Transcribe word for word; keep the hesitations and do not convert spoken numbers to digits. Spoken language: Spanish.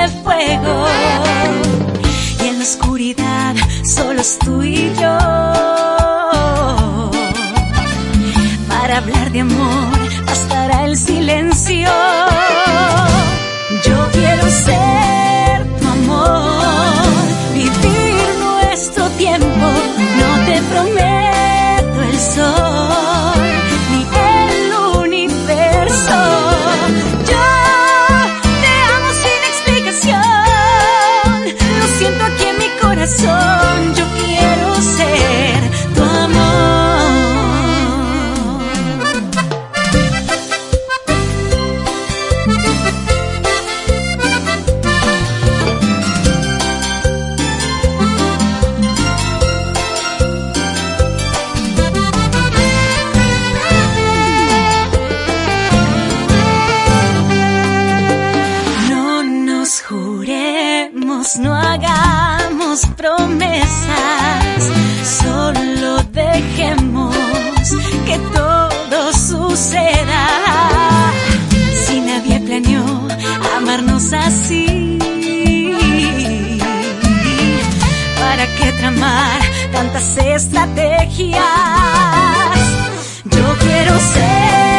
de fuego. Y en la oscuridad, solos tú y yo. Para hablar de amor, bastará el silencio. Yo quiero ser tu amor, vivir nuestro tiempo. No te prometo el sol ni el universo. Yo te amo sin explicación. Lo siento aquí en mi corazón. Yo quiero ser tu amor. No hagamos promesas, solo dejemos que todo suceda. Si nadie planeó amarnos así, ¿para qué tramar tantas estrategias? Yo quiero ser